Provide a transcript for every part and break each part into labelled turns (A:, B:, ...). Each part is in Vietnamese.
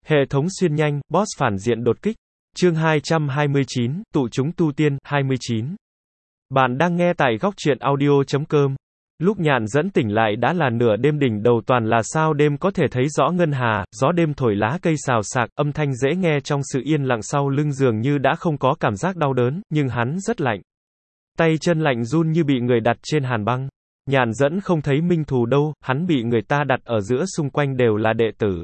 A: Hệ thống xuyên nhanh, boss phản diện đột kích. Chương 229, tụ chúng tu tiên, 29. Bạn đang nghe tại góc truyện audio.com. Lúc Nhạn Dẫn tỉnh lại đã là nửa đêm, đỉnh đầu toàn là sao đêm, có thể thấy rõ ngân hà, gió đêm thổi lá cây xào xạc, âm thanh dễ nghe trong sự yên lặng sau lưng dường như đã không có cảm giác đau đớn, nhưng hắn rất lạnh. Tay chân lạnh run như bị người đặt trên hàn băng. Nhạn Dẫn không thấy Minh Thù đâu, hắn bị người ta đặt ở giữa, xung quanh đều là đệ tử.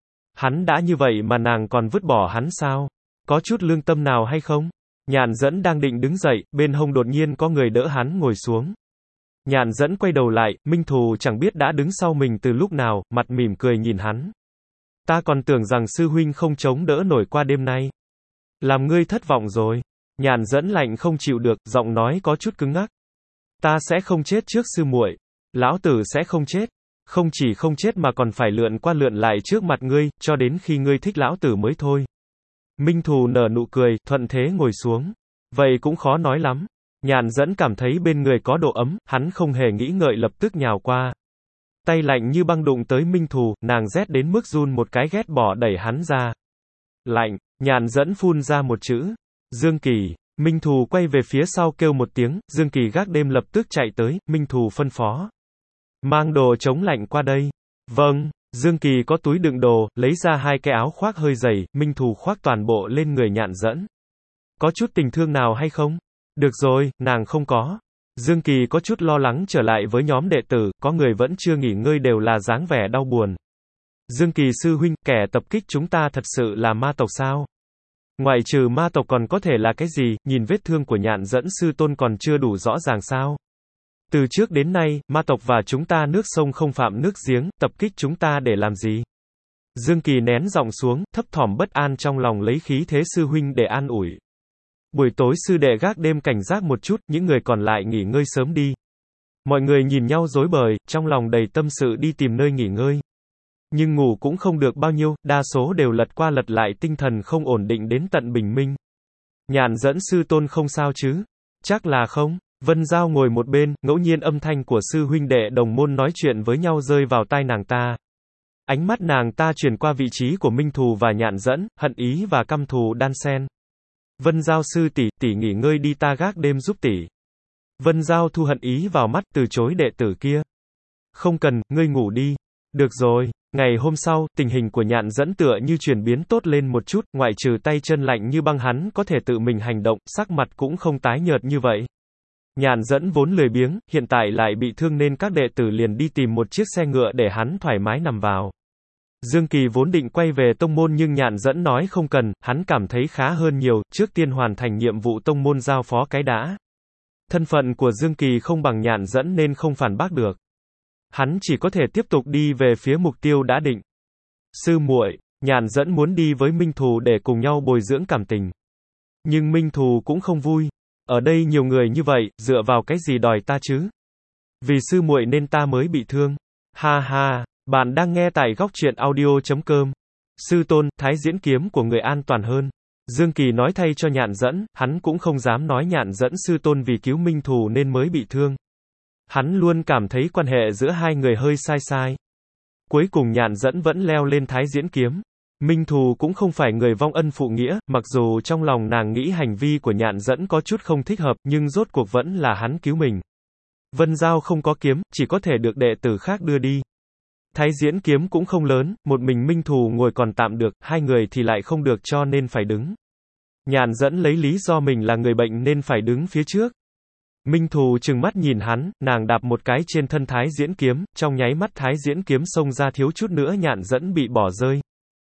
A: Hắn đã như vậy mà nàng còn vứt bỏ hắn sao? Có chút lương tâm nào hay không? Nhạn Dẫn đang định đứng dậy, bên hông đột nhiên có người đỡ hắn ngồi xuống. Nhạn Dẫn quay đầu lại, Minh Thù chẳng biết đã đứng sau mình từ lúc nào, mặt mỉm cười nhìn hắn. Ta còn tưởng rằng sư huynh không chống đỡ nổi qua đêm nay. Làm ngươi thất vọng rồi. Nhạn Dẫn lạnh không chịu được, giọng nói có chút cứng ngắc. Ta sẽ không chết trước sư muội. Lão tử sẽ không chết. Không chỉ không chết mà còn phải lượn qua lượn lại trước mặt ngươi, cho đến khi ngươi thích lão tử mới thôi. Minh Thù nở nụ cười, thuận thế ngồi xuống. Vậy cũng khó nói lắm. Nhạn Dẫn cảm thấy bên người có độ ấm, hắn không hề nghĩ ngợi lập tức nhào qua. Tay lạnh như băng đụng tới Minh Thù, nàng rét đến mức run một cái, ghét bỏ đẩy hắn ra. Lạnh. Nhạn Dẫn phun ra một chữ. Dương Kỳ. Minh Thù quay về phía sau kêu một tiếng, Dương Kỳ gác đêm lập tức chạy tới, Minh Thù phân phó. Mang đồ chống lạnh qua đây. Vâng. Dương Kỳ có túi đựng đồ, lấy ra hai cái áo khoác hơi dày, Minh Thù khoác toàn bộ lên người Nhạn Dẫn. Có chút tình thương nào hay không? Được rồi, nàng không có. Dương Kỳ có chút lo lắng trở lại với nhóm đệ tử, có người vẫn chưa nghỉ ngơi, đều là dáng vẻ đau buồn. Dương Kỳ sư huynh, kẻ tập kích chúng ta thật sự là ma tộc sao? Ngoại trừ ma tộc còn có thể là cái gì, nhìn vết thương của Nhạn Dẫn sư tôn còn chưa đủ rõ ràng sao? Từ trước đến nay, ma tộc và chúng ta nước sông không phạm nước giếng, tập kích chúng ta để làm gì? Dương Kỳ nén giọng xuống, thấp thỏm bất an trong lòng, lấy khí thế sư huynh để an ủi. Buổi tối sư đệ gác đêm cảnh giác một chút, những người còn lại nghỉ ngơi sớm đi. Mọi người nhìn nhau rối bời, trong lòng đầy tâm sự đi tìm nơi nghỉ ngơi. Nhưng ngủ cũng không được bao nhiêu, đa số đều lật qua lật lại, tinh thần không ổn định đến tận bình minh. Nhạn Dẫn sư tôn không sao chứ? Chắc là không. Vân Giao ngồi một bên, ngẫu nhiên âm thanh của sư huynh đệ đồng môn nói chuyện với nhau rơi vào tai nàng ta. Ánh mắt nàng ta chuyển qua vị trí của Minh Thù và Nhạn Dẫn, hận ý và căm thù đan xen. Vân Giao sư tỷ, tỷ nghỉ ngơi đi, ta gác đêm giúp tỷ. Vân Giao thu hận ý vào mắt, từ chối đệ tử kia. Không cần, ngươi ngủ đi. Được rồi. Ngày hôm sau, tình hình của Nhạn Dẫn tựa như chuyển biến tốt lên một chút, ngoại trừ tay chân lạnh như băng hắn có thể tự mình hành động, sắc mặt cũng không tái nhợt như vậy. Nhạn Dẫn vốn lười biếng, hiện tại lại bị thương nên các đệ tử liền đi tìm một chiếc xe ngựa để hắn thoải mái nằm vào. Dương Kỳ vốn định quay về tông môn nhưng Nhạn Dẫn nói không cần, hắn cảm thấy khá hơn nhiều, trước tiên hoàn thành nhiệm vụ tông môn giao phó cái đã. Thân phận của Dương Kỳ không bằng Nhạn Dẫn nên không phản bác được. Hắn chỉ có thể tiếp tục đi về phía mục tiêu đã định. Sư muội, Nhạn Dẫn muốn đi với Minh Thù để cùng nhau bồi dưỡng cảm tình. Nhưng Minh Thù cũng không vui. Ở đây nhiều người như vậy, dựa vào cái gì đòi ta chứ? Vì sư muội nên ta mới bị thương. Ha ha, bạn đang nghe tại góc truyện audio.com. Sư tôn, thái diễn kiếm của người an toàn hơn. Dương Kỳ nói thay cho Nhạn Dẫn, hắn cũng không dám nói Nhạn Dẫn sư tôn vì cứu Minh Thù nên mới bị thương. Hắn luôn cảm thấy quan hệ giữa hai người hơi sai sai. Cuối cùng Nhạn Dẫn vẫn leo lên thái diễn kiếm. Minh Thù cũng không phải người vong ân phụ nghĩa, mặc dù trong lòng nàng nghĩ hành vi của Nhạn Dẫn có chút không thích hợp, nhưng rốt cuộc vẫn là hắn cứu mình. Vân Giao không có kiếm, chỉ có thể được đệ tử khác đưa đi. Thái diễn kiếm cũng không lớn, một mình Minh Thù ngồi còn tạm được, hai người thì lại không được cho nên phải đứng. Nhạn Dẫn lấy lý do mình là người bệnh nên phải đứng phía trước. Minh Thù trừng mắt nhìn hắn, nàng đạp một cái trên thân thái diễn kiếm, trong nháy mắt thái diễn kiếm xông ra, thiếu chút nữa Nhạn Dẫn bị bỏ rơi.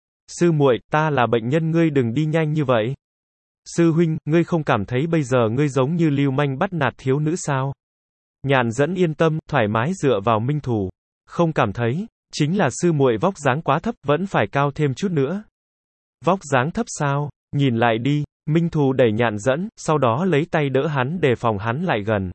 A: Sư muội, ta là bệnh nhân, ngươi đừng đi nhanh như vậy. Sư huynh, ngươi không cảm thấy bây giờ ngươi giống như lưu manh bắt nạt thiếu nữ sao? Nhạn Dẫn yên tâm, thoải mái dựa vào Minh Thù. Không cảm thấy, chính là sư muội vóc dáng quá thấp, vẫn phải cao thêm chút nữa. Vóc dáng thấp sao? Nhìn lại đi. Minh Thù đẩy Nhạn Dẫn, sau đó lấy tay đỡ hắn đề phòng hắn lại gần.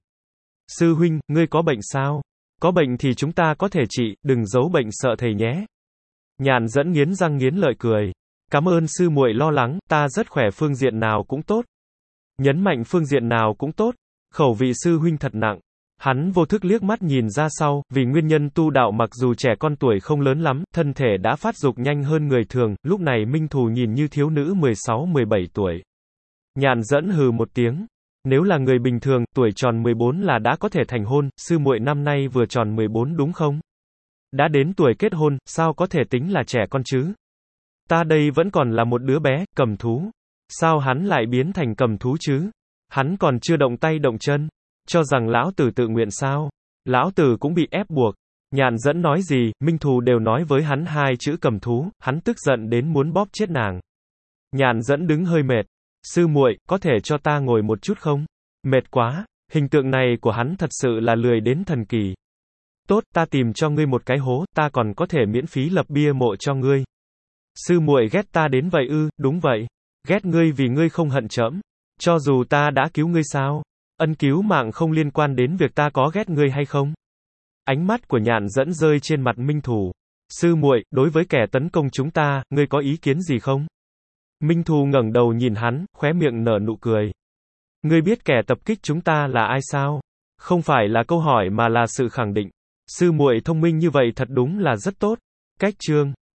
A: Sư huynh, ngươi có bệnh sao? Có bệnh thì chúng ta có thể trị, đừng giấu bệnh sợ thầy nhé. Nhạn Dẫn nghiến răng nghiến lợi cười. Cảm ơn sư muội lo lắng, ta rất khỏe, phương diện nào cũng tốt. Nhấn mạnh phương diện nào cũng tốt. Khẩu vị sư huynh thật nặng. Hắn vô thức liếc mắt nhìn ra sau, vì nguyên nhân tu đạo mặc dù trẻ con tuổi không lớn lắm, thân thể đã phát dục nhanh hơn người thường, lúc này Minh Thù nhìn như thiếu nữ 16-17 tuổi. Nhàn Dẫn hừ một tiếng. Nếu là người bình thường, tuổi tròn 14 là đã có thể thành hôn, sư muội năm nay vừa tròn 14 đúng không? Đã đến tuổi kết hôn, sao có thể tính là trẻ con chứ? Ta đây vẫn còn là một đứa bé, cầm thú. Sao hắn lại biến thành cầm thú chứ? Hắn còn chưa động tay động chân. Cho rằng lão tử tự nguyện sao? Lão tử cũng bị ép buộc. Nhàn Dẫn nói gì, Minh Thù đều nói với hắn hai chữ cầm thú, hắn tức giận đến muốn bóp chết nàng. Nhàn Dẫn đứng hơi mệt. Sư muội, có thể cho ta ngồi một chút không? Mệt quá. Hình tượng này của hắn thật sự là lười đến thần kỳ. Tốt, ta tìm cho ngươi một cái hố, ta còn có thể miễn phí lập bia mộ cho ngươi. Sư muội ghét ta đến vậy ư? Đúng vậy. Ghét ngươi vì ngươi không hận trẫm. Cho dù ta đã cứu ngươi sao? Ân cứu mạng không liên quan đến việc ta có ghét ngươi hay không. Ánh mắt của Nhàn Dẫn rơi trên mặt Minh Thù. Sư muội, đối với kẻ tấn công chúng ta, ngươi có ý kiến gì không? Minh Thù ngẩng đầu nhìn hắn, khóe miệng nở nụ cười. Ngươi biết kẻ tập kích chúng ta là ai sao? Không phải là câu hỏi mà là sự khẳng định. Sư muội thông minh như vậy thật đúng là rất tốt. Cách chương